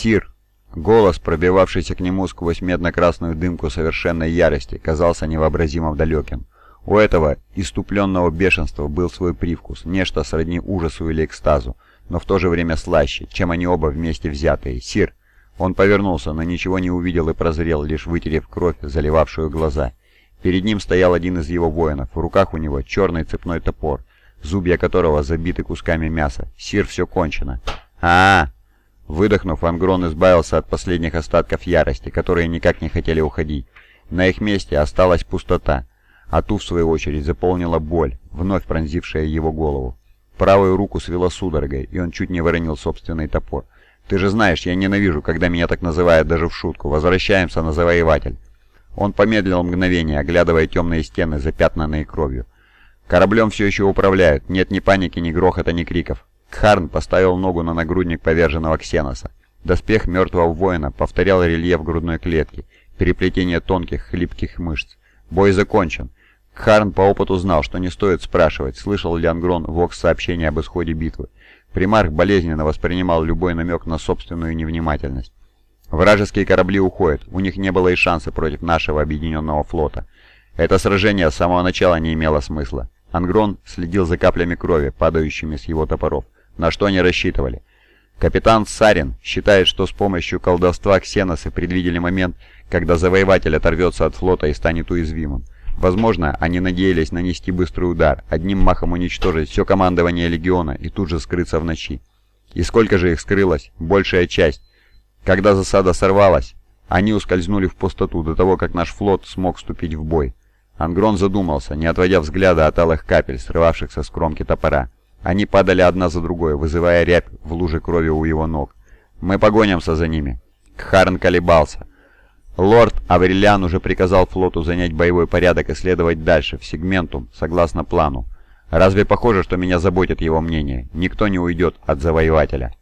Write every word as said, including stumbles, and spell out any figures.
«Сир!» Голос, пробивавшийся к нему сквозь медно-красную дымку совершенной ярости, казался невообразимо далеким. У этого иступленного бешенства был свой привкус, нечто сродни ужасу или экстазу, но в то же время слаще, чем они оба вместе взятые. «Сир!» Он повернулся, но ничего не увидел и прозрел, лишь вытерев кровь, заливавшую глаза. Перед ним стоял один из его воинов, в руках у него черный цепной топор, зубья которого забиты кусками мяса. «Сир, все кончено!» а, -а, -а Выдохнув, Ангрон избавился от последних остатков ярости, которые никак не хотели уходить. На их месте осталась пустота, а ту, в свою очередь, заполнила боль, вновь пронзившая его голову. Правую руку свело судорогой, и он чуть не выронил собственный топор. «Ты же знаешь, я ненавижу, когда меня так называют даже в шутку. Возвращаемся на завоеватель». Он помедлил мгновение, оглядывая темные стены, запятнанные кровью. «Кораблем все еще управляют. Нет ни паники, ни грохота, ни криков». Кхарн поставил ногу на нагрудник поверженного Ксеноса. Доспех мертвого воина повторял рельеф грудной клетки, переплетение тонких, хлипких мышц. Бой закончен. Кхарн по опыту знал, что не стоит спрашивать, слышал ли Ангрон вокс-сообщение об исходе битвы. Примарх болезненно воспринимал любой намек на собственную невнимательность. «Вражеские корабли уходят, у них не было и шанса против нашего объединенного флота. Это сражение с самого начала не имело смысла». Ангрон следил за каплями крови, падающими с его топоров. На что они рассчитывали? Капитан Сарин считает, что с помощью колдовства Ксеносы предвидели момент, когда завоеватель оторвется от флота и станет уязвимым. Возможно, они надеялись нанести быстрый удар, одним махом уничтожить все командование легиона и тут же скрыться в ночи. И сколько же их скрылось? Большая часть. Когда засада сорвалась, они ускользнули в пустоту до того, как наш флот смог вступить в бой. Ангрон задумался, не отводя взгляда от алых капель, срывавшихся с кромки топора. Они падали одна за другой, вызывая рябь в луже крови у его ног. «Мы погонимся за ними». Кхарн колебался. Лорд Аврелиан уже приказал флоту занять боевой порядок и следовать дальше, в сегментум, согласно плану. Разве похоже, что меня заботит его мнение? Никто не уйдет от завоевателя.